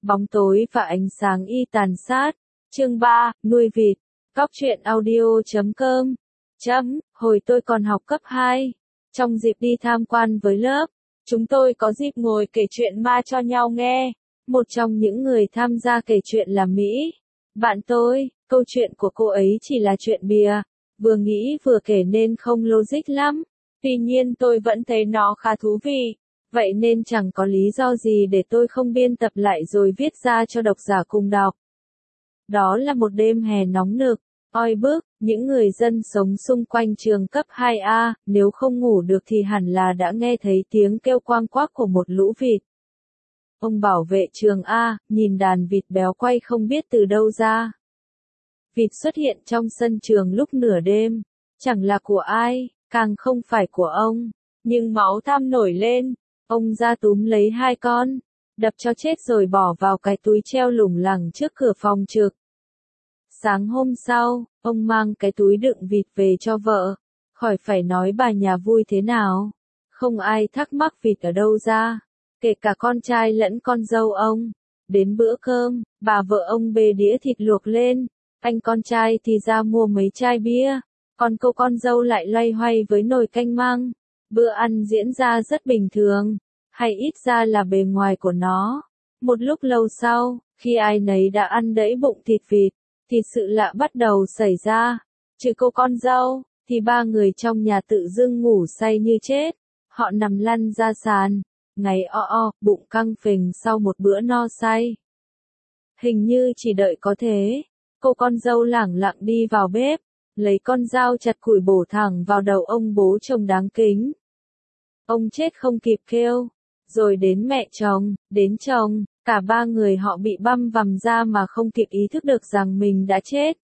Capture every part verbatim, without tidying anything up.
Bóng tối và ánh sáng y tàn sát. Chương ba, nuôi vịt. Cóc truyện audio chấm com. Chấm, hồi tôi còn học cấp hai. Trong dịp đi tham quan với lớp, chúng tôi có dịp ngồi kể chuyện ma cho nhau nghe. Một trong những người tham gia kể chuyện là Mỹ. Bạn tôi, câu chuyện của cô ấy chỉ là chuyện bìa, vừa nghĩ vừa kể nên không logic lắm. Tuy nhiên tôi vẫn thấy nó khá thú vị. Vậy nên chẳng có lý do gì để tôi không biên tập lại rồi viết ra cho độc giả cùng đọc. Đó là một đêm hè nóng nực, oi bức, những người dân sống xung quanh trường cấp hai A, nếu không ngủ được thì hẳn là đã nghe thấy tiếng kêu quang quác của một lũ vịt. Ông bảo vệ trường A, nhìn đàn vịt béo quay không biết từ đâu ra. Vịt xuất hiện trong sân trường lúc nửa đêm, chẳng là của ai, càng không phải của ông, nhưng máu tham nổi lên. Ông ra túm lấy hai con, đập cho chết rồi bỏ vào cái túi treo lủng lẳng trước cửa phòng trực. Sáng hôm sau, ông mang cái túi đựng vịt về cho vợ, khỏi phải nói bà nhà vui thế nào. Không ai thắc mắc vịt ở đâu ra, kể cả con trai lẫn con dâu ông. Đến bữa cơm, bà vợ ông bê đĩa thịt luộc lên, anh con trai thì ra mua mấy chai bia, còn cô con dâu lại loay hoay với nồi canh măng. Bữa ăn diễn ra rất bình thường, hay ít ra là bề ngoài của nó. Một lúc lâu sau, khi ai nấy đã ăn đẫy bụng thịt vịt, thì sự lạ bắt đầu xảy ra. Trừ cô con dâu, thì ba người trong nhà tự dưng ngủ say như chết. Họ nằm lăn ra sàn, ngáy o o, bụng căng phình sau một bữa no say. Hình như chỉ đợi có thế, cô con dâu lẳng lặng đi vào bếp, lấy con dao chặt củi bổ thẳng vào đầu ông bố chồng đáng kính. Ông chết không kịp kêu, rồi đến mẹ chồng, đến chồng, cả ba người họ bị băm vằm ra mà không kịp ý thức được rằng mình đã chết.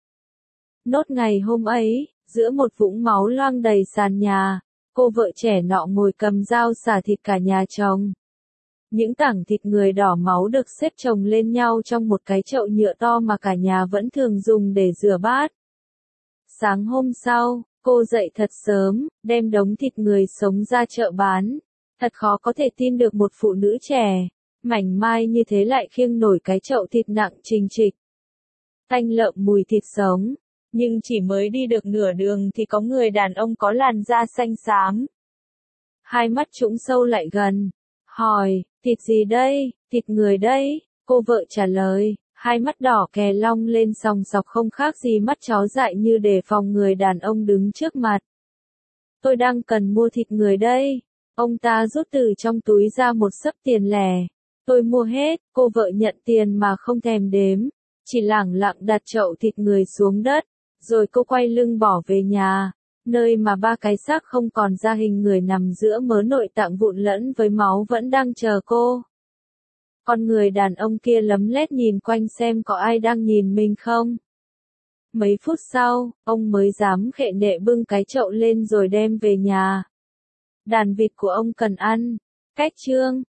Nốt ngày hôm ấy, giữa một vũng máu loang đầy sàn nhà, cô vợ trẻ nọ ngồi cầm dao xả thịt cả nhà chồng. Những tảng thịt người đỏ máu được xếp chồng lên nhau trong một cái chậu nhựa to mà cả nhà vẫn thường dùng để rửa bát. Sáng hôm sau, cô dậy thật sớm, đem đống thịt người sống ra chợ bán. Thật khó có thể tin được một phụ nữ trẻ, mảnh mai như thế lại khiêng nổi cái chậu thịt nặng trình trịch. Tanh lợm mùi thịt sống, nhưng chỉ mới đi được nửa đường thì có người đàn ông có làn da xanh xám. Hai mắt trũng sâu lại gần, hỏi, thịt gì đây, thịt người đây, cô vợ trả lời. Hai mắt đỏ kè long lên sòng sọc không khác gì mắt chó dại như đề phòng người đàn ông đứng trước mặt. Tôi đang cần mua thịt người đây. Ông ta rút từ trong túi ra một xấp tiền lẻ. Tôi mua hết, cô vợ nhận tiền mà không thèm đếm. Chỉ lẳng lặng đặt chậu thịt người xuống đất. Rồi cô quay lưng bỏ về nhà. Nơi mà ba cái xác không còn da hình người nằm giữa mớ nội tạng vụn lẫn với máu vẫn đang chờ cô. Con người đàn ông kia lấm lét nhìn quanh xem có ai đang nhìn mình không. Mấy phút sau, ông mới dám khệ nệ bưng cái chậu lên rồi đem về nhà. Đàn vịt của ông cần ăn. Cách chương,